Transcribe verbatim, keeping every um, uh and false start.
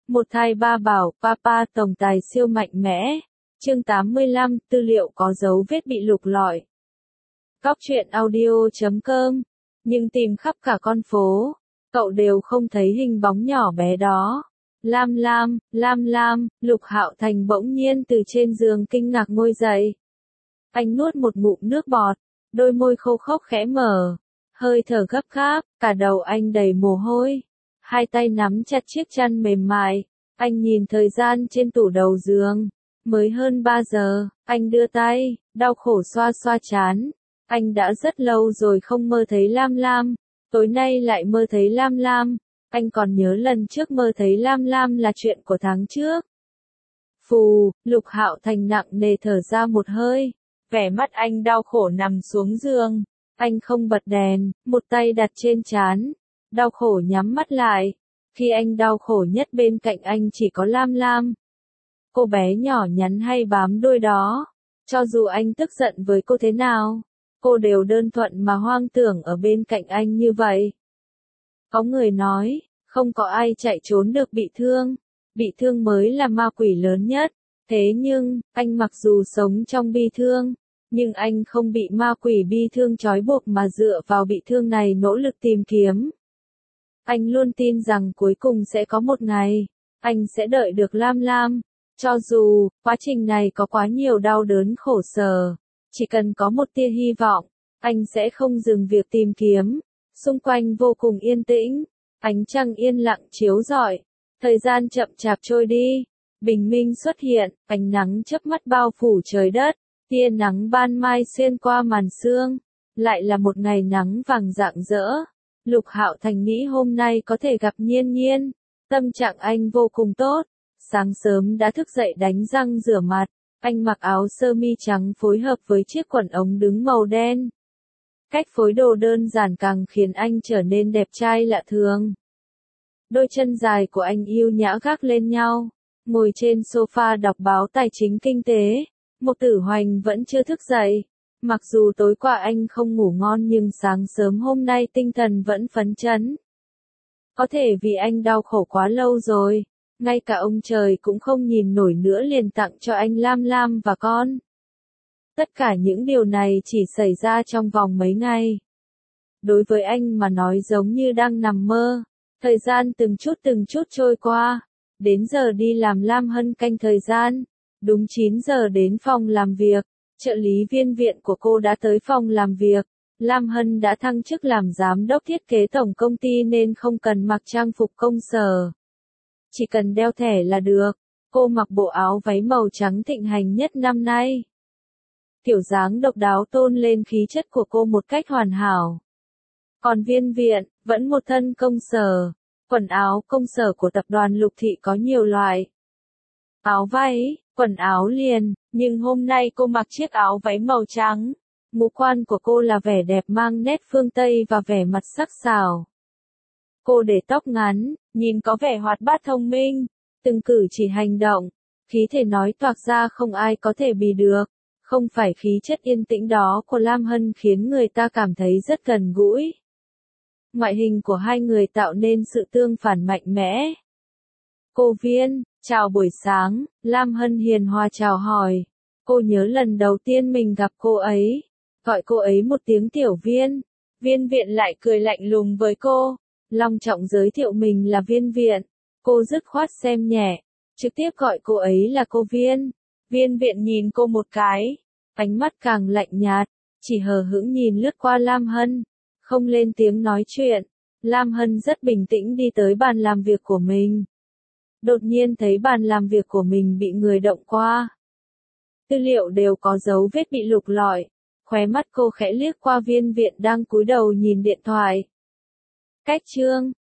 Một thai ba bảo, Papa tổng tài siêu mạnh mẽ. Chương tám mươi lăm, tư liệu có dấu vết bị lục lọi. Góc truyện audio chấm com. Nhưng tìm khắp cả con phố, cậu đều không thấy hình bóng nhỏ bé đó. Lam Lam, Lam Lam, Lục Hạo Thành bỗng nhiên từ trên giường kinh ngạc ngồi dậy. Anh nuốt một ngụm nước bọt, đôi môi khô khốc khẽ mở, hơi thở gấp gáp, cả đầu anh đầy mồ hôi. Hai tay nắm chặt chiếc chăn mềm mại, anh nhìn thời gian trên tủ đầu giường. Mới hơn ba giờ, anh đưa tay, đau khổ xoa xoa trán. Anh đã rất lâu rồi không mơ thấy Lam Lam, tối nay lại mơ thấy Lam Lam. Anh còn nhớ lần trước mơ thấy Lam Lam là chuyện của tháng trước. Phù, Lục Hạo Thành nặng nề thở ra một hơi, vẻ mắt anh đau khổ nằm xuống giường. Anh không bật đèn, một tay đặt trên trán, đau khổ nhắm mắt lại. Khi anh đau khổ nhất bên cạnh anh chỉ có Lam Lam. Cô bé nhỏ nhắn hay bám đuôi đó. Cho dù anh tức giận với cô thế nào, cô đều đơn thuận mà hoang tưởng ở bên cạnh anh như vậy. Có người nói, không có ai chạy trốn được bị thương. Bị thương mới là ma quỷ lớn nhất. Thế nhưng, anh mặc dù sống trong bi thương, nhưng anh không bị ma quỷ bi thương trói buộc mà dựa vào bị thương này nỗ lực tìm kiếm. Anh luôn tin rằng cuối cùng sẽ có một ngày, anh sẽ đợi được Lam Lam. Cho dù, quá trình này có quá nhiều đau đớn khổ sở, chỉ cần có một tia hy vọng, anh sẽ không dừng việc tìm kiếm. Xung quanh vô cùng yên tĩnh, ánh trăng yên lặng chiếu rọi, thời gian chậm chạp trôi đi, bình minh xuất hiện, ánh nắng chớp mắt bao phủ trời đất, tia nắng ban mai xuyên qua màn sương, lại là một ngày nắng vàng rạng rỡ. Lục Hạo Thành nghĩ hôm nay có thể gặp Nhiên Nhiên, tâm trạng anh vô cùng tốt. Sáng sớm đã thức dậy đánh răng rửa mặt, anh mặc áo sơ mi trắng phối hợp với chiếc quần ống đứng màu đen. Cách phối đồ đơn giản càng khiến anh trở nên đẹp trai lạ thường. Đôi chân dài của anh yêu nhã gác lên nhau, ngồi trên sofa đọc báo tài chính kinh tế. Một Tử Hoành vẫn chưa thức dậy. Mặc dù tối qua anh không ngủ ngon nhưng sáng sớm hôm nay tinh thần vẫn phấn chấn. Có thể vì anh đau khổ quá lâu rồi, ngay cả ông trời cũng không nhìn nổi nữa liền tặng cho anh Lam Lam và con. Tất cả những điều này chỉ xảy ra trong vòng mấy ngày. Đối với anh mà nói giống như đang nằm mơ. Thời gian từng chút từng chút trôi qua. Đến giờ đi làm Lam Hân canh thời gian. Đúng chín giờ đến phòng làm việc. Trợ lý viên viện của cô đã tới phòng làm việc. Lam Hân đã thăng chức làm giám đốc thiết kế tổng công ty nên không cần mặc trang phục công sở. Chỉ cần đeo thẻ là được. Cô mặc bộ áo váy màu trắng thịnh hành nhất năm nay. Kiểu dáng độc đáo tôn lên khí chất của cô một cách hoàn hảo. Còn viên viện, vẫn một thân công sở. Quần áo công sở của tập đoàn Lục Thị có nhiều loại. Áo váy, quần áo liền, nhưng hôm nay cô mặc chiếc áo váy màu trắng. Ngũ quan của cô là vẻ đẹp mang nét phương Tây và vẻ mặt sắc sảo. Cô để tóc ngắn, nhìn có vẻ hoạt bát thông minh, từng cử chỉ hành động, khí thể nói toạc ra không ai có thể bì được. Không phải khí chất yên tĩnh đó của Lam Hân khiến người ta cảm thấy rất gần gũi. Ngoại hình của hai người tạo nên sự tương phản mạnh mẽ. Cô Viên, chào buổi sáng, Lam Hân hiền hòa chào hỏi. Cô nhớ lần đầu tiên mình gặp cô ấy, gọi cô ấy một tiếng Tiểu Viên. Viên viện lại cười lạnh lùng với cô, long trọng giới thiệu mình là Viên viện. Cô dứt khoát xem nhẹ, trực tiếp gọi cô ấy là cô Viên. Viên viện nhìn cô một cái, ánh mắt càng lạnh nhạt, chỉ hờ hững nhìn lướt qua Lam Hân, không lên tiếng nói chuyện. Lam Hân rất bình tĩnh đi tới bàn làm việc của mình. Đột nhiên thấy bàn làm việc của mình bị người động qua. Tư liệu đều có dấu vết bị lục lọi, khóe mắt cô khẽ liếc qua viên viện đang cúi đầu nhìn điện thoại. Cách chương,